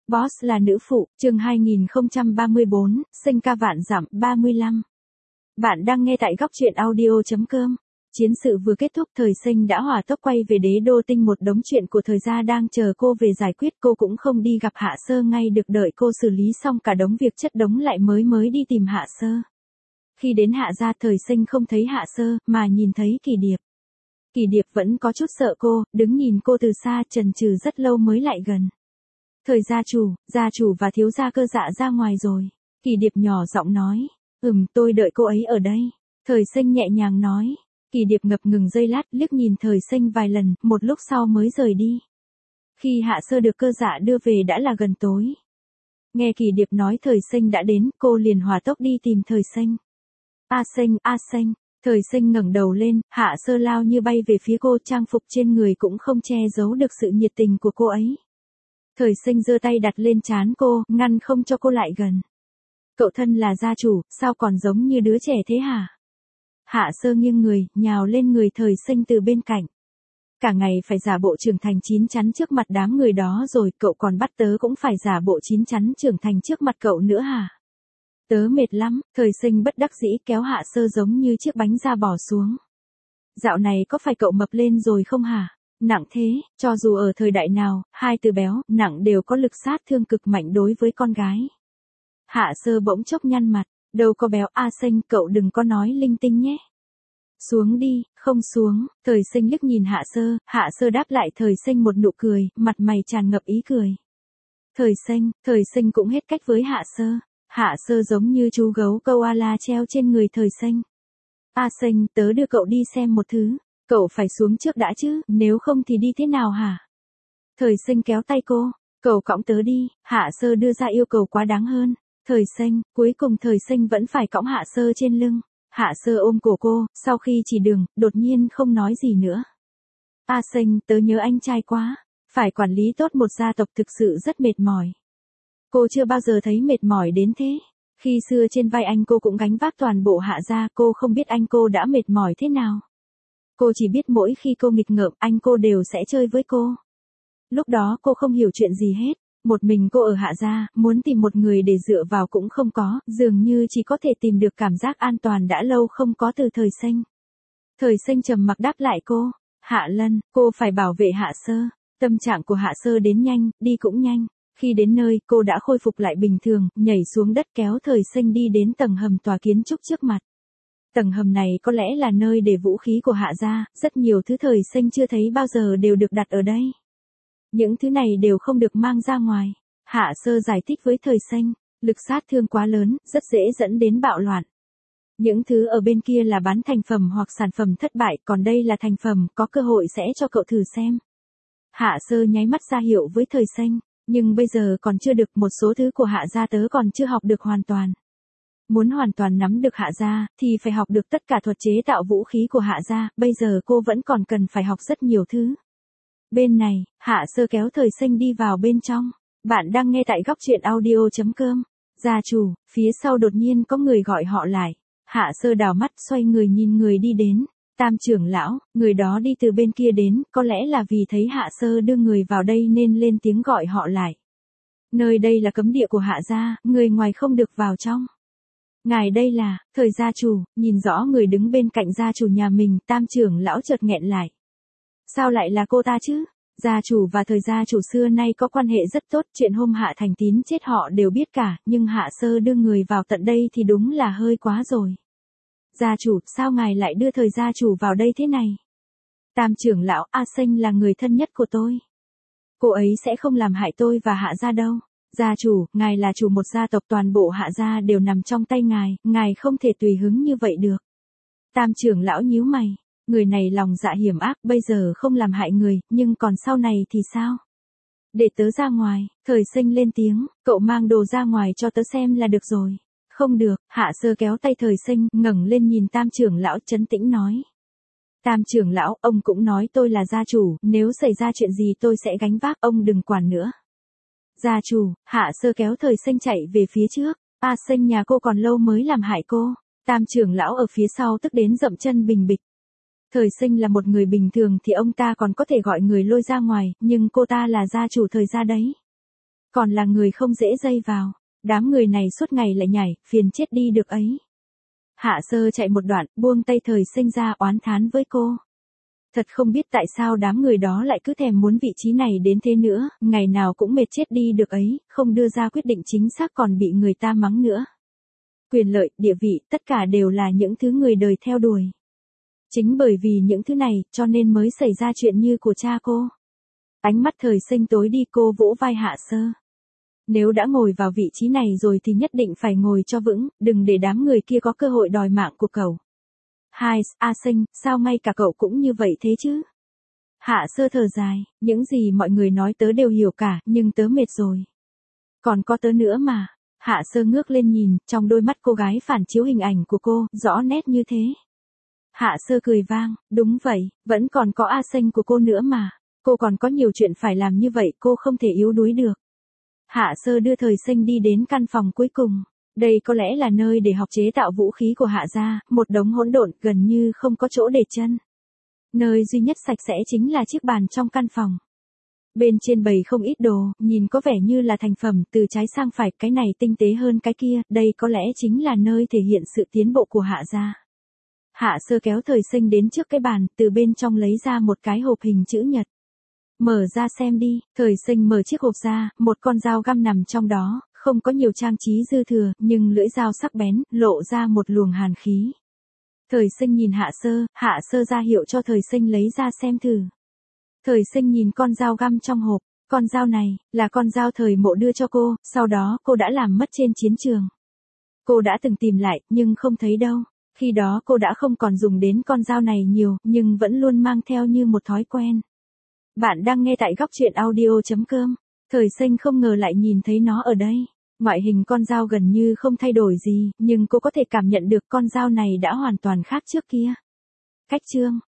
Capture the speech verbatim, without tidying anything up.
Boss là nữ phụ, chương hai nghìn không trăm ba mươi bốn, sinh ca vạn dặm, ba mươi lăm. Bạn đang nghe tại góc truyện audio chấm com. Chiến sự vừa kết thúc, Thời Sinh đã hỏa tốc quay về Đế Đô Tinh, một đống chuyện của Thời gia đang chờ cô về giải quyết. Cô cũng không đi gặp Hạ Sơ ngay được, đợi cô xử lý xong cả đống việc chất đống lại mới mới đi tìm Hạ Sơ. Khi đến Hạ gia, Thời Sinh không thấy Hạ Sơ, mà nhìn thấy Kỳ Điệp. Kỳ Điệp vẫn có chút sợ cô, đứng nhìn cô từ xa, chần chừ rất lâu mới lại gần. Thời gia chủ, gia chủ và thiếu gia Cơ Dạ ra ngoài rồi. Kỳ Điệp nhỏ giọng nói. Ừm, tôi đợi cô ấy ở đây. Thời Sinh nhẹ nhàng nói. Kỳ Điệp ngập ngừng giây lát, liếc nhìn Thời Sinh vài lần, một lúc sau mới rời đi. Khi Hạ Sơ được Cơ Dạ đưa về đã là gần tối. Nghe Kỳ Điệp nói Thời Sinh đã đến, cô liền hỏa tốc đi tìm Thời Sinh. A Sinh, A Sinh. Thời Sinh ngẩng đầu lên, Hạ Sơ lao như bay về phía cô, trang phục trên người cũng không che giấu được sự nhiệt tình của cô ấy. Thời Sinh giơ tay đặt lên trán cô, ngăn không cho cô lại gần. Cậu thân là gia chủ, sao còn giống như đứa trẻ thế hả? Hạ Sơ nghiêng người, nhào lên người Thời Sinh từ bên cạnh. Cả ngày phải giả bộ trưởng thành chín chắn trước mặt đám người đó rồi, cậu còn bắt tớ cũng phải giả bộ chín chắn trưởng thành trước mặt cậu nữa hả? Tớ mệt lắm. Thời Sinh bất đắc dĩ kéo Hạ Sơ giống như chiếc bánh da bỏ xuống. Dạo này có phải cậu mập lên rồi không hả? Nặng thế, cho dù ở thời đại nào, hai từ béo, nặng đều có lực sát thương cực mạnh đối với con gái. Hạ Sơ bỗng chốc nhăn mặt, đâu có béo. A Sinh, cậu đừng có nói linh tinh nhé. Xuống đi. Không xuống. Thời Sinh liếc nhìn Hạ Sơ, Hạ Sơ đáp lại Thời Sinh một nụ cười, mặt mày tràn ngập ý cười. Thời Sinh, Thời Sinh cũng hết cách với Hạ Sơ. Hạ Sơ giống như chú gấu koala treo trên người Thời Sinh. A Sinh, tớ đưa cậu đi xem một thứ. Cậu phải xuống trước đã chứ, nếu không thì đi thế nào hả? Thời Sinh kéo tay cô. Cậu cõng tớ đi. Hạ Sơ đưa ra yêu cầu quá đáng hơn. Thời Sinh, cuối cùng Thời Sinh vẫn phải cõng Hạ Sơ trên lưng. Hạ Sơ ôm cổ cô, sau khi chỉ đường, đột nhiên không nói gì nữa. A Sinh, tớ nhớ anh trai quá. Phải quản lý tốt một gia tộc thực sự rất mệt mỏi. Cô chưa bao giờ thấy mệt mỏi đến thế. Khi xưa trên vai anh cô cũng gánh vác toàn bộ Hạ gia, cô không biết anh cô đã mệt mỏi thế nào. Cô chỉ biết mỗi khi cô nghịch ngợm, anh cô đều sẽ chơi với cô. Lúc đó cô không hiểu chuyện gì hết. Một mình cô ở Hạ gia, muốn tìm một người để dựa vào cũng không có, dường như chỉ có thể tìm được cảm giác an toàn đã lâu không có từ Thời Sinh. Thời Sinh trầm mặc đáp lại cô. Hạ Lân, cô phải bảo vệ Hạ Sơ. Tâm trạng của Hạ Sơ đến nhanh, đi cũng nhanh. Khi đến nơi, cô đã khôi phục lại bình thường, nhảy xuống đất kéo Thời Sinh đi đến tầng hầm tòa kiến trúc trước mặt. Tầng hầm này có lẽ là nơi để vũ khí của Hạ gia, rất nhiều thứ Thời Sinh chưa thấy bao giờ đều được đặt ở đây. Những thứ này đều không được mang ra ngoài. Hạ Sơ giải thích với Thời Sinh, lực sát thương quá lớn, rất dễ dẫn đến bạo loạn. Những thứ ở bên kia là bán thành phẩm hoặc sản phẩm thất bại, còn đây là thành phẩm, có cơ hội sẽ cho cậu thử xem. Hạ Sơ nháy mắt ra hiệu với Thời Sinh. Nhưng bây giờ còn chưa được, một số thứ của Hạ gia tớ còn chưa học được hoàn toàn. Muốn hoàn toàn nắm được Hạ gia, thì phải học được tất cả thuật chế tạo vũ khí của Hạ gia, bây giờ cô vẫn còn cần phải học rất nhiều thứ. Bên này, Hạ Sơ kéo Thời Sinh đi vào bên trong. Bạn đang nghe tại góc truyện audio chấm com. Gia chủ, phía sau đột nhiên có người gọi họ lại. Hạ Sơ đảo mắt xoay người nhìn người đi đến. Tam trưởng lão, người đó đi từ bên kia đến, có lẽ là vì thấy Hạ Sơ đưa người vào đây nên lên tiếng gọi họ lại. Nơi đây là cấm địa của Hạ gia, người ngoài không được vào trong. Ngài đây là, Thời gia chủ. Nhìn rõ người đứng bên cạnh gia chủ nhà mình, Tam trưởng lão chợt nghẹn lại. Sao lại là cô ta chứ? Gia chủ và Thời gia chủ xưa nay có quan hệ rất tốt, chuyện hôm Hạ Thành Tín chết họ đều biết cả, nhưng Hạ Sơ đưa người vào tận đây thì đúng là hơi quá rồi. Gia chủ, sao ngài lại đưa Thời gia chủ vào đây thế này? Tam trưởng lão, A Sinh là người thân nhất của tôi. Cô ấy sẽ không làm hại tôi và Hạ gia đâu. Gia chủ, ngài là chủ một gia tộc, toàn bộ Hạ gia đều nằm trong tay ngài, ngài không thể tùy hứng như vậy được. Tam trưởng lão nhíu mày, người này lòng dạ hiểm ác, bây giờ không làm hại người, nhưng còn sau này thì sao? Để tớ ra ngoài. Thời Sinh lên tiếng, cậu mang đồ ra ngoài cho tớ xem là được rồi. Không được. Hạ Sơ kéo tay Thời Sinh, ngẩng lên nhìn Tam trưởng lão trấn tĩnh nói. Tam trưởng lão, ông cũng nói tôi là gia chủ, nếu xảy ra chuyện gì tôi sẽ gánh vác, ông đừng quản nữa. Gia chủ. Hạ Sơ kéo Thời Sinh chạy về phía trước. A Sinh, nhà cô còn lâu mới làm hại cô. Tam trưởng lão ở phía sau tức đến dậm chân bình bịch. Thời Sinh là một người bình thường thì ông ta còn có thể gọi người lôi ra ngoài, nhưng cô ta là gia chủ Thời gia đấy. Còn là người không dễ dây vào. Đám người này suốt ngày lại nhảy, phiền chết đi được ấy. Hạ Sơ chạy một đoạn, buông tay Thời Sinh ra oán thán với cô. Thật không biết tại sao đám người đó lại cứ thèm muốn vị trí này đến thế nữa, ngày nào cũng mệt chết đi được ấy, không đưa ra quyết định chính xác còn bị người ta mắng nữa. Quyền lợi, địa vị, tất cả đều là những thứ người đời theo đuổi. Chính bởi vì những thứ này, cho nên mới xảy ra chuyện như của cha cô. Ánh mắt Thời Sinh tối đi, cô vỗ vai Hạ Sơ. Nếu đã ngồi vào vị trí này rồi thì nhất định phải ngồi cho vững, đừng để đám người kia có cơ hội đòi mạng của cậu. Hai, A Sinh, sao ngay cả cậu cũng như vậy thế chứ? Hạ Sơ thở dài, những gì mọi người nói tớ đều hiểu cả, nhưng tớ mệt rồi. Còn có tớ nữa mà. Hạ Sơ ngước lên nhìn, trong đôi mắt cô gái phản chiếu hình ảnh của cô, rõ nét như thế. Hạ Sơ cười vang, đúng vậy, vẫn còn có A Sinh của cô nữa mà. Cô còn có nhiều chuyện phải làm như vậy, cô không thể yếu đuối được. Hạ Sơ đưa Thời Sinh đi đến căn phòng cuối cùng. Đây có lẽ là nơi để học chế tạo vũ khí của Hạ gia, một đống hỗn độn gần như không có chỗ để chân. Nơi duy nhất sạch sẽ chính là chiếc bàn trong căn phòng. Bên trên bày không ít đồ, nhìn có vẻ như là thành phẩm, từ trái sang phải, cái này tinh tế hơn cái kia, đây có lẽ chính là nơi thể hiện sự tiến bộ của Hạ gia. Hạ Sơ kéo Thời Sinh đến trước cái bàn, từ bên trong lấy ra một cái hộp hình chữ nhật. Mở ra xem đi. Thời Sinh mở chiếc hộp ra, một con dao găm nằm trong đó, không có nhiều trang trí dư thừa, nhưng lưỡi dao sắc bén, lộ ra một luồng hàn khí. Thời Sinh nhìn Hạ Sơ, Hạ Sơ ra hiệu cho Thời Sinh lấy ra xem thử. Thời Sinh nhìn con dao găm trong hộp, con dao này, là con dao Thời Mộ đưa cho cô, sau đó cô đã làm mất trên chiến trường. Cô đã từng tìm lại, nhưng không thấy đâu. Khi đó cô đã không còn dùng đến con dao này nhiều, nhưng vẫn luôn mang theo như một thói quen. Bạn đang nghe tại góc truyện audio chấm com. Thời Sinh không ngờ lại nhìn thấy nó ở đây. Ngoại hình con dao gần như không thay đổi gì, nhưng cô có thể cảm nhận được con dao này đã hoàn toàn khác trước kia. Cách chương